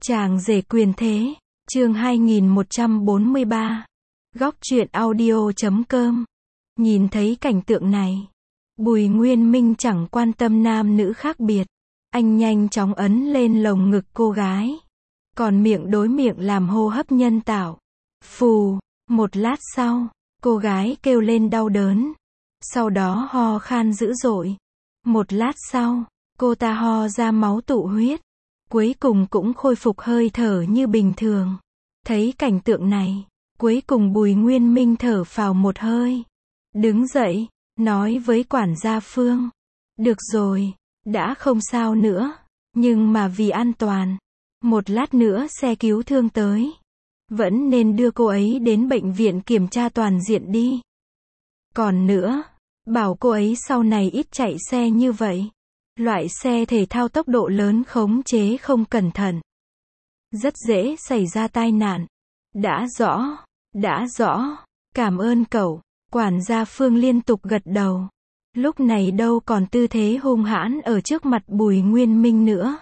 Chàng rể quyền thế, chương 2143. Góc truyện audio.com. Nhìn thấy cảnh tượng này, Bùi Nguyên Minh chẳng quan tâm nam nữ khác biệt. Anh nhanh chóng ấn lên lồng ngực cô gái. Còn miệng đối miệng làm hô hấp nhân tạo. Phù, một lát sau, cô gái kêu lên đau đớn. Sau đó ho khan dữ dội. Một lát sau, cô ta ho ra máu tụ huyết. Cuối cùng cũng khôi phục hơi thở như bình thường. Thấy cảnh tượng này, cuối cùng Bùi Nguyên Minh thở phào một hơi. Đứng dậy, nói với quản gia Phương. Được rồi, đã không sao nữa. Nhưng mà vì an toàn, một lát nữa xe cứu thương tới. Vẫn nên đưa cô ấy đến bệnh viện kiểm tra toàn diện đi. Còn nữa, bảo cô ấy sau này ít chạy xe như vậy. Loại xe thể thao tốc độ lớn khống chế không cẩn thận, rất dễ xảy ra tai nạn. Đã rõ, cảm ơn cậu. Quản gia Phương liên tục gật đầu. Lúc này đâu còn tư thế hung hãn ở trước mặt Bùi Nguyên Minh nữa.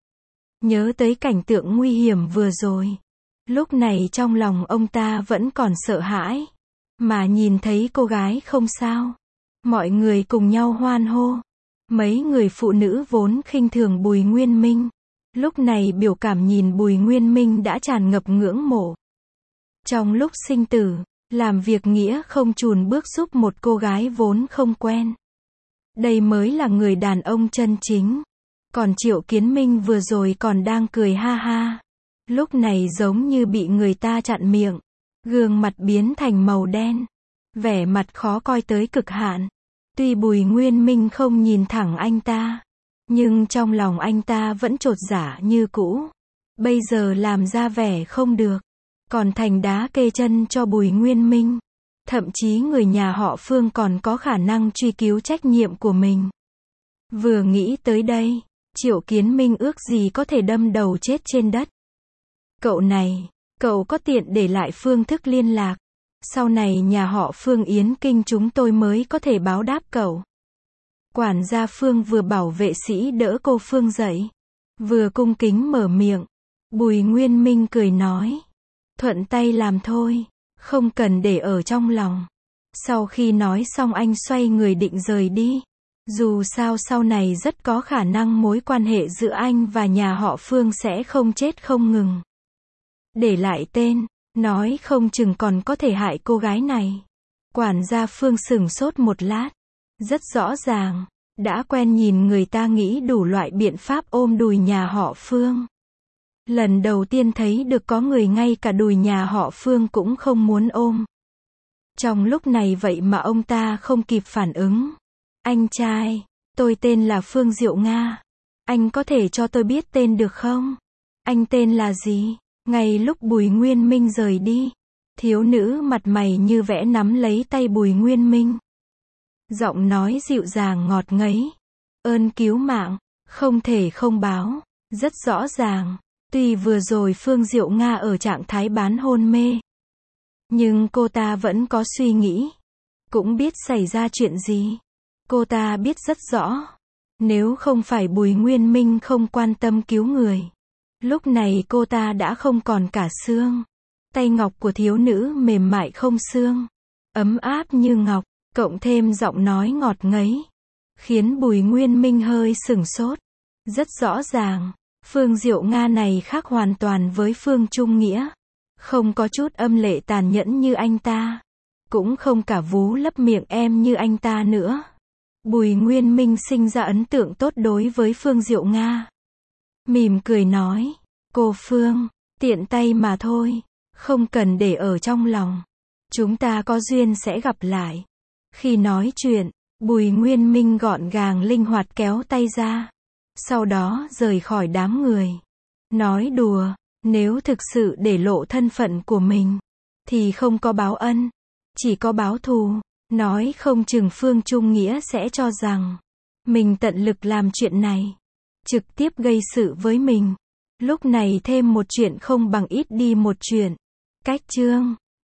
Nhớ tới cảnh tượng nguy hiểm vừa rồi. Lúc này trong lòng ông ta vẫn còn sợ hãi. Mà nhìn thấy cô gái không sao. Mọi người cùng nhau hoan hô. Mấy người phụ nữ vốn khinh thường Bùi Nguyên Minh. Lúc này biểu cảm nhìn Bùi Nguyên Minh đã tràn ngập ngưỡng mộ. Trong lúc sinh tử, làm việc nghĩa không chùn bước giúp một cô gái vốn không quen. Đây mới là người đàn ông chân chính. Còn Triệu Kiến Minh vừa rồi còn đang cười ha ha. Lúc này giống như bị người ta chặn miệng. Gương mặt biến thành màu đen. Vẻ mặt khó coi tới cực hạn. Tuy Bùi Nguyên Minh không nhìn thẳng anh ta, nhưng trong lòng anh ta vẫn chột dạ như cũ. Bây giờ làm ra vẻ không được, còn thành đá kê chân cho Bùi Nguyên Minh. Thậm chí người nhà họ Phương còn có khả năng truy cứu trách nhiệm của mình. Vừa nghĩ tới đây, Triệu Kiến Minh ước gì có thể đâm đầu chết trên đất. Cậu này, cậu có tiện để lại phương thức liên lạc. Sau này nhà họ Phương Yến Kinh chúng tôi mới có thể báo đáp cậu. Quản gia Phương vừa bảo vệ sĩ đỡ cô Phương dậy, vừa cung kính mở miệng. Bùi Nguyên Minh cười nói. Thuận tay làm thôi, không cần để ở trong lòng. Sau khi nói xong anh xoay người định rời đi. Dù sao sau này rất có khả năng mối quan hệ giữa anh và nhà họ Phương sẽ không chết không ngừng. Để lại tên, nói không chừng còn có thể hại cô gái này. Quản gia Phương sửng sốt một lát. Rất rõ ràng, đã quen nhìn người ta nghĩ đủ loại biện pháp ôm đùi nhà họ Phương. Lần đầu tiên thấy được có người ngay cả đùi nhà họ Phương cũng không muốn ôm. Trong lúc này vậy mà ông ta không kịp phản ứng. Anh trai, tôi tên là Phương Diệu Nga. Anh có thể cho tôi biết tên được không? Anh tên là gì? Ngay lúc Bùi Nguyên Minh rời đi, thiếu nữ mặt mày như vẽ nắm lấy tay Bùi Nguyên Minh. Giọng nói dịu dàng ngọt ngấy. Ơn cứu mạng, không thể không báo. Rất rõ ràng, tuy vừa rồi Phương Diệu Nga ở trạng thái bán hôn mê, nhưng cô ta vẫn có suy nghĩ. Cũng biết xảy ra chuyện gì. Cô ta biết rất rõ. Nếu không phải Bùi Nguyên Minh không quan tâm cứu người, lúc này cô ta đã không còn cả xương. Tay ngọc của thiếu nữ mềm mại không xương, ấm áp như ngọc, cộng thêm giọng nói ngọt ngấy, khiến Bùi Nguyên Minh hơi sửng sốt. Rất rõ ràng, Phương Diệu Nga này khác hoàn toàn với Phương Trung Nghĩa. Không có chút âm lệ tàn nhẫn như anh ta, cũng không cả vú lấp miệng em như anh ta nữa. Bùi Nguyên Minh sinh ra ấn tượng tốt đối với Phương Diệu Nga. Mỉm cười nói. Cô Phương, tiện tay mà thôi, không cần để ở trong lòng. Chúng ta có duyên sẽ gặp lại. Khi nói chuyện, Bùi Nguyên Minh gọn gàng linh hoạt kéo tay ra. Sau đó rời khỏi đám người. Nói đùa, nếu thực sự để lộ thân phận của mình, thì không có báo ân, chỉ có báo thù. Nói không chừng Phương Trung Nghĩa sẽ cho rằng mình tận lực làm chuyện này, trực tiếp gây sự với mình. Lúc này thêm một chuyện không bằng ít đi một chuyện. Cách chương